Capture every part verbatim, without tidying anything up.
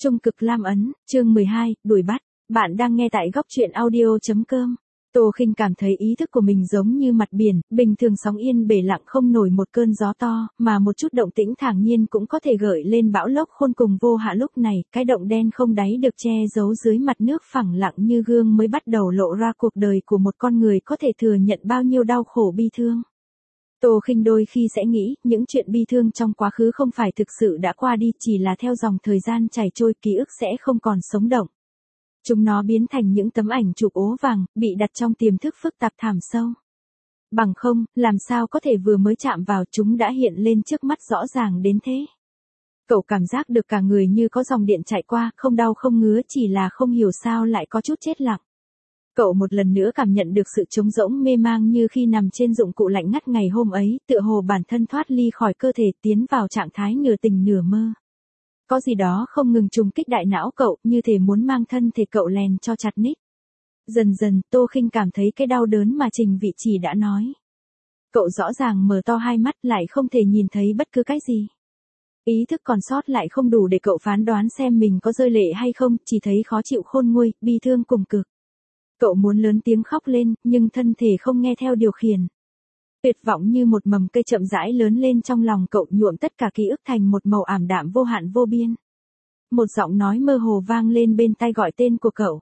Trung cực lam ấn, chương mười hai, đuổi bắt. Bạn đang nghe tại góc truyện audio chấm com. Tô Khinh cảm thấy ý thức của mình giống như mặt biển, bình thường sóng yên bể lặng không nổi một cơn gió to, mà một chút động tĩnh thản nhiên cũng có thể gợi lên bão lốc khôn cùng vô hạ. Lúc này, cái động đen không đáy được che giấu dưới mặt nước phẳng lặng như gương mới bắt đầu lộ ra cuộc đời của một con người có thể thừa nhận bao nhiêu đau khổ bi thương. Tô Khinh đôi khi sẽ nghĩ, những chuyện bi thương trong quá khứ không phải thực sự đã qua đi, chỉ là theo dòng thời gian chảy trôi, ký ức sẽ không còn sống động. Chúng nó biến thành những tấm ảnh chụp ố vàng, bị đặt trong tiềm thức phức tạp thẳm sâu. Bằng không, làm sao có thể vừa mới chạm vào chúng đã hiện lên trước mắt rõ ràng đến thế. Cậu cảm giác được cả người như có dòng điện chạy qua, không đau không ngứa, chỉ là không hiểu sao lại có chút chết lặng. Cậu một lần nữa cảm nhận được sự trống rỗng mê mang như khi nằm trên dụng cụ lạnh ngắt ngày hôm ấy, tựa hồ bản thân thoát ly khỏi cơ thể tiến vào trạng thái nửa tỉnh nửa mơ. Có gì đó không ngừng trùng kích đại não cậu, như thể muốn mang thân thể cậu lèn cho chặt nít. Dần dần, Tô Khinh cảm thấy cái đau đớn mà Trình Vị Chỉ đã nói. Cậu rõ ràng mở to hai mắt lại không thể nhìn thấy bất cứ cái gì. Ý thức còn sót lại không đủ để cậu phán đoán xem mình có rơi lệ hay không, chỉ thấy khó chịu khôn nguôi, bi thương cùng cực. Cậu muốn lớn tiếng khóc lên, nhưng thân thể không nghe theo điều khiển. Tuyệt vọng như một mầm cây chậm rãi lớn lên trong lòng cậu, nhuộm tất cả ký ức thành một màu ảm đạm vô hạn vô biên. Một giọng nói mơ hồ vang lên bên tai gọi tên của cậu.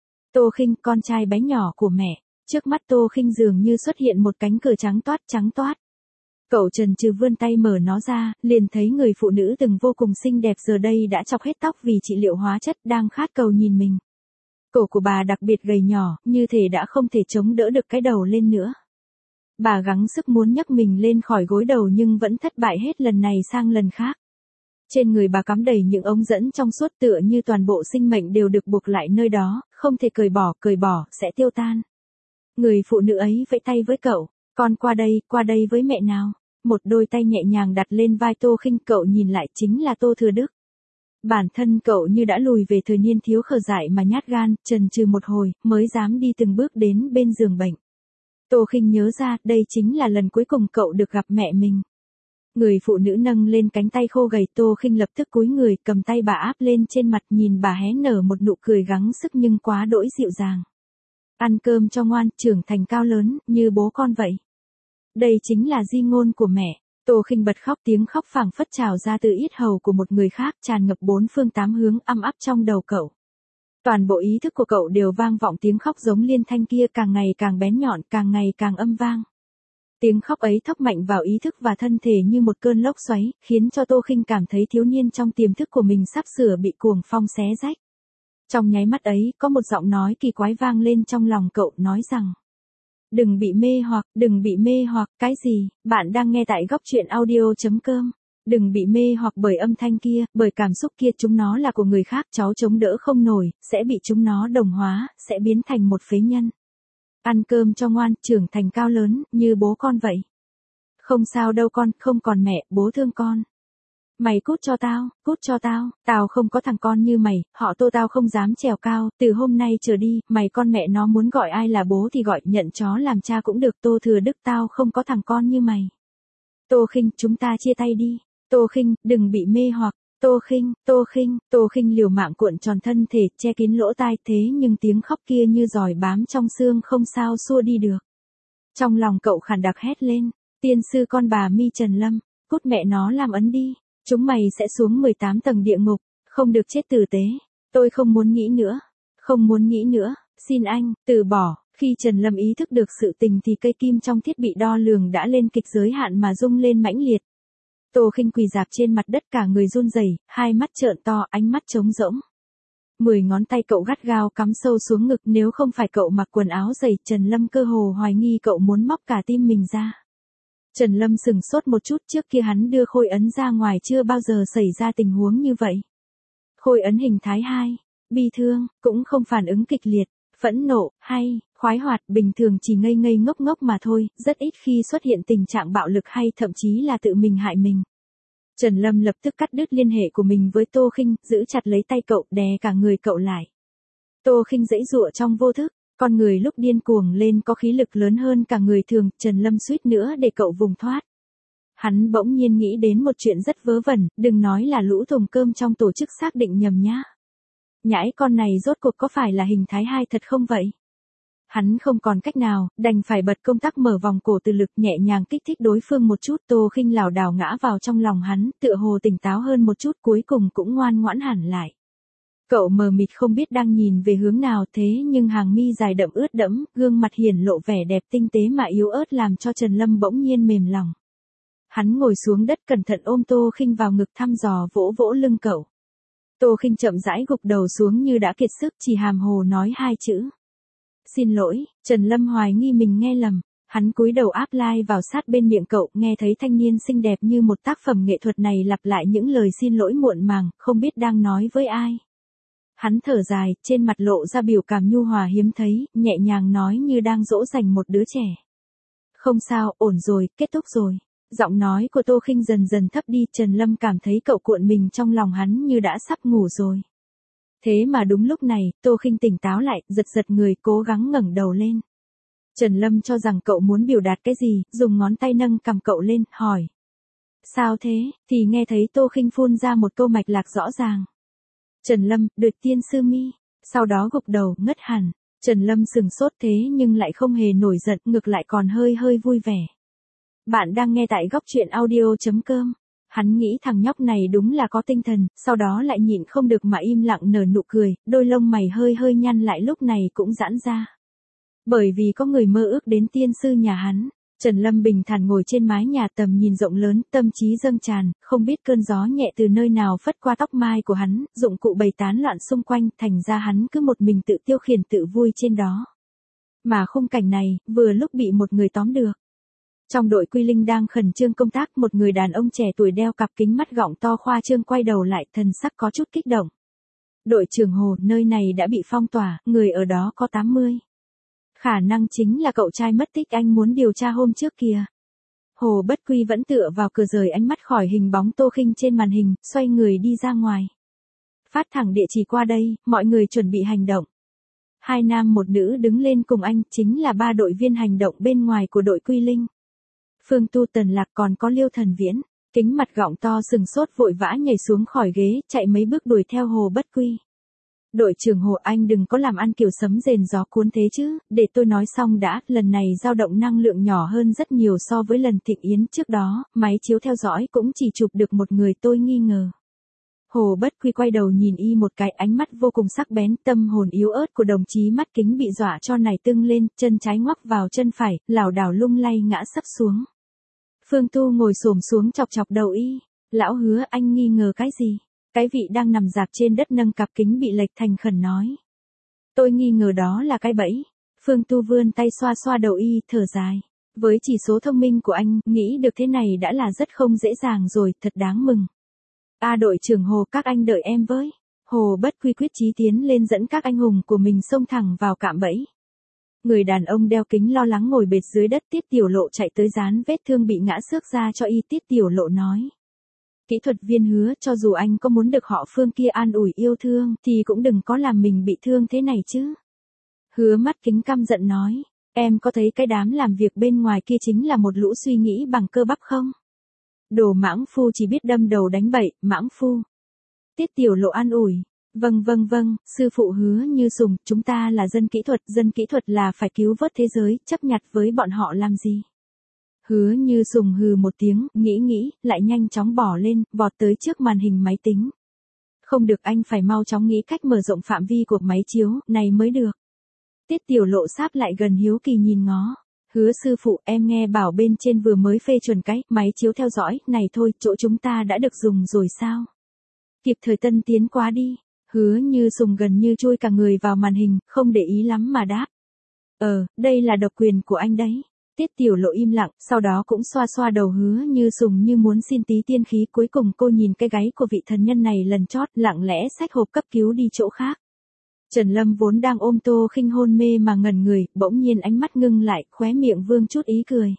Tô Khinh, con trai bé nhỏ của mẹ. Trước mắt Tô Khinh dường như xuất hiện một cánh cửa trắng toát trắng toát. Cậu chần chừ vươn tay mở nó ra, liền thấy người phụ nữ từng vô cùng xinh đẹp giờ đây đã chọc hết tóc vì trị liệu hóa chất, đang khát cầu nhìn mình. Cổ của bà đặc biệt gầy nhỏ, như thể đã không thể chống đỡ được cái đầu lên nữa. Bà gắng sức muốn nhấc mình lên khỏi gối đầu nhưng vẫn thất bại hết lần này sang lần khác. Trên người bà cắm đầy những ống dẫn trong suốt, tựa như toàn bộ sinh mệnh đều được buộc lại nơi đó, không thể cởi bỏ, cởi bỏ, sẽ tiêu tan. Người phụ nữ ấy vẫy tay với cậu, con qua đây, qua đây với mẹ nào. Một đôi tay nhẹ nhàng đặt lên vai Tô Khinh, cậu nhìn lại chính là Tô Thừa Đức. Bản thân cậu như đã lùi về thời niên thiếu khờ dại mà nhát gan, chần chừ một hồi, mới dám đi từng bước đến bên giường bệnh. Tô Khinh nhớ ra, đây chính là lần cuối cùng cậu được gặp mẹ mình. Người phụ nữ nâng lên cánh tay khô gầy, Tô Khinh lập tức cúi người, cầm tay bà áp lên trên mặt, nhìn bà hé nở một nụ cười gắng sức nhưng quá đỗi dịu dàng. Ăn cơm cho ngoan, trưởng thành cao lớn, như bố con vậy. Đây chính là di ngôn của mẹ. Tô Khinh bật khóc, tiếng khóc phảng phất trào ra từ yết hầu của một người khác, tràn ngập bốn phương tám hướng, âm áp trong đầu cậu. Toàn bộ ý thức của cậu đều vang vọng tiếng khóc giống liên thanh kia, càng ngày càng bén nhọn, càng ngày càng âm vang. Tiếng khóc ấy thốc mạnh vào ý thức và thân thể như một cơn lốc xoáy, khiến cho Tô Khinh cảm thấy thiếu niên trong tiềm thức của mình sắp sửa bị cuồng phong xé rách. Trong nháy mắt ấy, có một giọng nói kỳ quái vang lên trong lòng cậu, nói rằng: đừng bị mê hoặc, đừng bị mê hoặc. Cái gì? Bạn đang nghe tại góc truyện audio chấm com. Đừng bị mê hoặc bởi âm thanh kia, bởi cảm xúc kia, chúng nó là của người khác, cháu chống đỡ không nổi, sẽ bị chúng nó đồng hóa, sẽ biến thành một phế nhân. Ăn cơm cho ngoan, trưởng thành cao lớn, như bố con vậy. Không sao đâu con, không còn mẹ, bố thương con. Mày cút cho tao, cút cho tao, tao không có thằng con như mày, họ Tô tao không dám trèo cao, từ hôm nay trở đi, mày con mẹ nó muốn gọi ai là bố thì gọi, nhận chó làm cha cũng được. Tô Thừa Đức, tao không có thằng con như mày. Tô Khinh, chúng ta chia tay đi. Tô Khinh, đừng bị mê hoặc. Tô Khinh, Tô Khinh, Tô Khinh liều mạng cuộn tròn thân thể, che kín lỗ tai, thế nhưng tiếng khóc kia như giòi bám trong xương, không sao xua đi được. Trong lòng cậu khàn đặc hét lên, tiên sư con bà Mi Trần Lâm, cút mẹ nó làm ấn đi. Chúng mày sẽ xuống mười tám tầng địa ngục, không được chết tử tế. Tôi không muốn nghĩ nữa, không muốn nghĩ nữa, xin anh, từ bỏ. Khi Trần Lâm ý thức được sự tình thì cây kim trong thiết bị đo lường đã lên kịch giới hạn mà rung lên mãnh liệt. Tô Khinh quỳ rạp trên mặt đất, cả người run rẩy, hai mắt trợn to, ánh mắt trống rỗng. Mười ngón tay cậu gắt gao cắm sâu xuống ngực, nếu không phải cậu mặc quần áo dày, Trần Lâm cơ hồ hoài nghi cậu muốn móc cả tim mình ra. Trần Lâm sừng sốt một chút, trước kia hắn đưa khôi ấn ra ngoài chưa bao giờ xảy ra tình huống như vậy. Khôi ấn hình thái hai, bi thương, cũng không phản ứng kịch liệt, phẫn nộ, hay, khoái hoạt, bình thường chỉ ngây ngây ngốc ngốc mà thôi, rất ít khi xuất hiện tình trạng bạo lực hay thậm chí là tự mình hại mình. Trần Lâm lập tức cắt đứt liên hệ của mình với Tô Khinh, giữ chặt lấy tay cậu, đè cả người cậu lại. Tô Khinh giãy giụa trong vô thức, con người lúc điên cuồng lên có khí lực lớn hơn cả người thường, Trần Lâm suýt nữa để cậu vùng thoát. Hắn bỗng nhiên nghĩ đến một chuyện rất vớ vẩn, đừng nói là lũ thùng cơm trong tổ chức xác định nhầm nhá. Nhãi con này rốt cuộc có phải là hình thái hai thật không vậy? Hắn không còn cách nào, đành phải bật công tắc mở vòng cổ từ lực nhẹ nhàng kích thích đối phương một chút. Tô Khinh lảo đảo ngã vào trong lòng hắn, tựa hồ tỉnh táo hơn một chút, cuối cùng cũng ngoan ngoãn hẳn lại. Cậu mờ mịt không biết đang nhìn về hướng nào, thế nhưng hàng mi dài đậm ướt đẫm, gương mặt hiển lộ vẻ đẹp tinh tế mà yếu ớt làm cho Trần Lâm bỗng nhiên mềm lòng. Hắn ngồi xuống đất cẩn thận ôm Tô Khinh vào ngực thăm dò vỗ vỗ lưng cậu. Tô Khinh chậm rãi gục đầu xuống như đã kiệt sức, chỉ hàm hồ nói hai chữ. Xin lỗi. Trần Lâm hoài nghi mình nghe lầm. Hắn cúi đầu áp lai vào sát bên miệng cậu, nghe thấy thanh niên xinh đẹp như một tác phẩm nghệ thuật này lặp lại những lời xin lỗi muộn màng, không biết đang nói với ai. Hắn thở dài, trên mặt lộ ra biểu cảm nhu hòa hiếm thấy, nhẹ nhàng nói như đang dỗ dành một đứa trẻ. Không sao, ổn rồi, kết thúc rồi. Giọng nói của Tô Khinh dần dần thấp đi, Trần Lâm cảm thấy cậu cuộn mình trong lòng hắn như đã sắp ngủ rồi. Thế mà đúng lúc này, Tô Khinh tỉnh táo lại, giật giật người, cố gắng ngẩng đầu lên. Trần Lâm cho rằng cậu muốn biểu đạt cái gì, dùng ngón tay nâng cằm cậu lên, hỏi. Sao thế? Thì nghe thấy Tô Khinh phun ra một câu mạch lạc rõ ràng. Trần Lâm, Đuyệt tiên sư mi. Sau đó gục đầu, ngất hẳn. Trần Lâm sừng sốt thế nhưng lại không hề nổi giận, ngược lại còn hơi hơi vui vẻ. Bạn đang nghe tại góc truyện audio chấm com. Hắn nghĩ thằng nhóc này đúng là có tinh thần, sau đó lại nhịn không được mà im lặng nở nụ cười, đôi lông mày hơi hơi nhăn lại lúc này cũng giãn ra. Bởi vì có người mơ ước đến tiên sư nhà hắn. Trần Lâm bình thản ngồi trên mái nhà, tầm nhìn rộng lớn, tâm trí dâng tràn, không biết cơn gió nhẹ từ nơi nào phất qua tóc mai của hắn, dụng cụ bày tán loạn xung quanh, thành ra hắn cứ một mình tự tiêu khiển tự vui trên đó. Mà khung cảnh này, vừa lúc bị một người tóm được. Trong đội Quy Linh đang khẩn trương công tác, một người đàn ông trẻ tuổi đeo cặp kính mắt gọng to khoa trương quay đầu lại, thần sắc có chút kích động. Đội trưởng Hồ, nơi này đã bị phong tỏa, người ở đó có tám mươi. Khả năng chính là cậu trai mất tích anh muốn điều tra hôm trước kìa. Hồ Bất Quy vẫn tựa vào cửa rời ánh mắt khỏi hình bóng Tô Khinh trên màn hình, xoay người đi ra ngoài. Phát thẳng địa chỉ qua đây, mọi người chuẩn bị hành động. Hai nam một nữ đứng lên cùng anh, chính là ba đội viên hành động bên ngoài của đội Quy Linh. Phương Tu, Tần Lạc còn có Liêu Thần Viễn. Kính mặt gọng to sừng sốt vội vã nhảy xuống khỏi ghế, chạy mấy bước đuổi theo Hồ Bất Quy. Đội trưởng Hồ, anh đừng có làm ăn kiểu sấm rền gió cuốn thế chứ, để tôi nói xong đã, lần này dao động năng lượng nhỏ hơn rất nhiều so với lần Thịnh Yến trước đó, máy chiếu theo dõi cũng chỉ chụp được một người, tôi nghi ngờ. Hồ Bất Quy quay đầu nhìn y một cái, ánh mắt vô cùng sắc bén, tâm hồn yếu ớt của đồng chí mắt kính bị dọa cho nảy tưng lên, chân trái ngoắc vào chân phải, lảo đảo lung lay ngã sấp xuống. Phương Tu ngồi xổm xuống chọc chọc đầu y, lão Hứa, anh nghi ngờ cái gì? Cái vị đang nằm dạp trên đất nâng cặp kính bị lệch thành khẩn nói. Tôi nghi ngờ đó là cái bẫy. Phương Tu vươn tay xoa xoa đầu y, thở dài. Với chỉ số thông minh của anh, nghĩ được thế này đã là rất không dễ dàng rồi, thật đáng mừng. A đội trưởng Hồ, các anh đợi em với. Hồ Bất Quy quyết chí tiến lên dẫn các anh hùng của mình xông thẳng vào cạm bẫy. Người đàn ông đeo kính lo lắng ngồi bệt dưới đất, Tiết Tiểu Lộ chạy tới dán vết thương bị ngã xước ra cho y. Tiết Tiểu Lộ nói. Kỹ thuật viên Hứa, cho dù anh có muốn được họ Phương kia an ủi yêu thương, thì cũng đừng có làm mình bị thương thế này chứ. Hứa mắt kính căm giận nói, em có thấy cái đám làm việc bên ngoài kia chính là một lũ suy nghĩ bằng cơ bắp không? Đồ mãng phu chỉ biết đâm đầu đánh bậy, mãng phu. Tiết Tiểu Lộ an ủi, vâng vâng vâng, sư phụ Hứa Như Sùng, chúng ta là dân kỹ thuật, dân kỹ thuật là phải cứu vớt thế giới, chấp nhặt với bọn họ làm gì? Hứa Như Sùng hừ một tiếng, nghĩ nghĩ, lại nhanh chóng bỏ lên, vọt tới trước màn hình máy tính. Không được, anh phải mau chóng nghĩ cách mở rộng phạm vi của máy chiếu, này mới được. Tiết Tiểu Lộ sáp lại gần hiếu kỳ nhìn ngó. Hứa sư phụ, em nghe bảo bên trên vừa mới phê chuẩn cái máy chiếu theo dõi, này thôi, chỗ chúng ta đã được dùng rồi sao? Kịp thời tân tiến quá đi. Hứa Như Sùng gần như chui cả người vào màn hình, không để ý lắm mà đáp. Ờ, đây là độc quyền của anh đấy. Tiết Tiểu Lộ im lặng, sau đó cũng xoa xoa đầu Hứa Như Sùng như muốn xin tí tiên khí, cuối cùng cô nhìn cái gáy của vị thần nhân này lần chót, lặng lẽ xách hộp cấp cứu đi chỗ khác. Trần Lâm vốn đang ôm Tô Khinh hôn mê mà ngẩn người, bỗng nhiên ánh mắt ngưng lại, khóe miệng vương chút ý cười.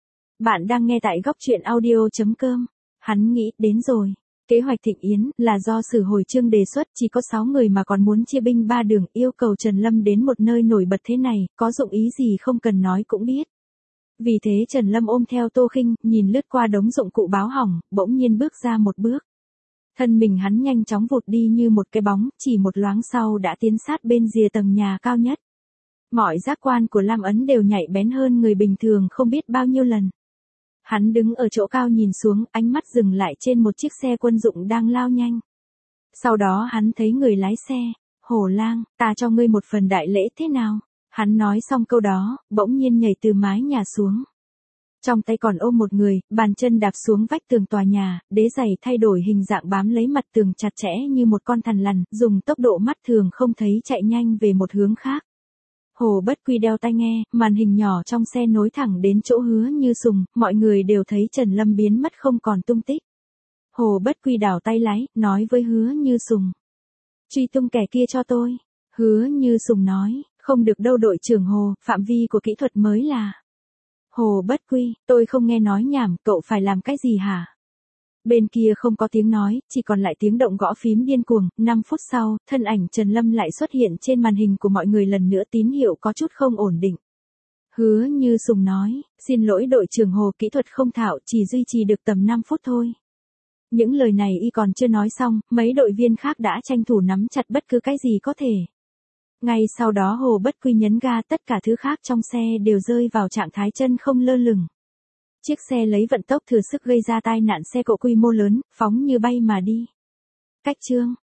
Bạn đang nghe tại góc truyện audio chấm com. Hắn nghĩ, đến rồi. Kế hoạch Thịnh Yến là do Sử Hồi Chương đề xuất, chỉ có sáu người mà còn muốn chia binh ba đường, yêu cầu Trần Lâm đến một nơi nổi bật thế này, có dụng ý gì không cần nói cũng biết. Vì thế Trần Lâm ôm theo Tô Khinh, nhìn lướt qua đống dụng cụ báo hỏng, bỗng nhiên bước ra một bước. Thân mình hắn nhanh chóng vụt đi như một cái bóng, chỉ một loáng sau đã tiến sát bên rìa tầng nhà cao nhất. Mọi giác quan của Lam Ấn đều nhạy bén hơn người bình thường không biết bao nhiêu lần. Hắn đứng ở chỗ cao nhìn xuống, ánh mắt dừng lại trên một chiếc xe quân dụng đang lao nhanh. Sau đó hắn thấy người lái xe, Hổ Lang, ta cho ngươi một phần đại lễ thế nào? Hắn nói xong câu đó, bỗng nhiên nhảy từ mái nhà xuống. Trong tay còn ôm một người, bàn chân đạp xuống vách tường tòa nhà, đế giày thay đổi hình dạng bám lấy mặt tường chặt chẽ như một con thằn lằn, dùng tốc độ mắt thường không thấy chạy nhanh về một hướng khác. Hồ Bất Quy đeo tai nghe, màn hình nhỏ trong xe nối thẳng đến chỗ Hứa Như Sùng, mọi người đều thấy Trần Lâm biến mất không còn tung tích. Hồ Bất Quy đảo tay lái, nói với Hứa Như Sùng. Truy tung kẻ kia cho tôi. Hứa Như Sùng nói, không được đâu đội trưởng Hồ, phạm vi của kỹ thuật mới là. Hồ Bất Quy, tôi không nghe nói nhảm, cậu phải làm cái gì hả? Bên kia không có tiếng nói, chỉ còn lại tiếng động gõ phím điên cuồng, năm phút sau, thân ảnh Trần Lâm lại xuất hiện trên màn hình của mọi người lần nữa, tín hiệu có chút không ổn định. Hứa Như Sùng nói, xin lỗi đội trưởng Hồ, kỹ thuật không thạo, chỉ duy trì được tầm năm phút thôi. Những lời này y còn chưa nói xong, mấy đội viên khác đã tranh thủ nắm chặt bất cứ cái gì có thể. Ngay sau đó Hồ Bất Quy nhấn ga, tất cả thứ khác trong xe đều rơi vào trạng thái chân không lơ lửng. Chiếc xe lấy vận tốc thừa sức gây ra tai nạn xe cộ quy mô lớn, phóng như bay mà đi. Cách chương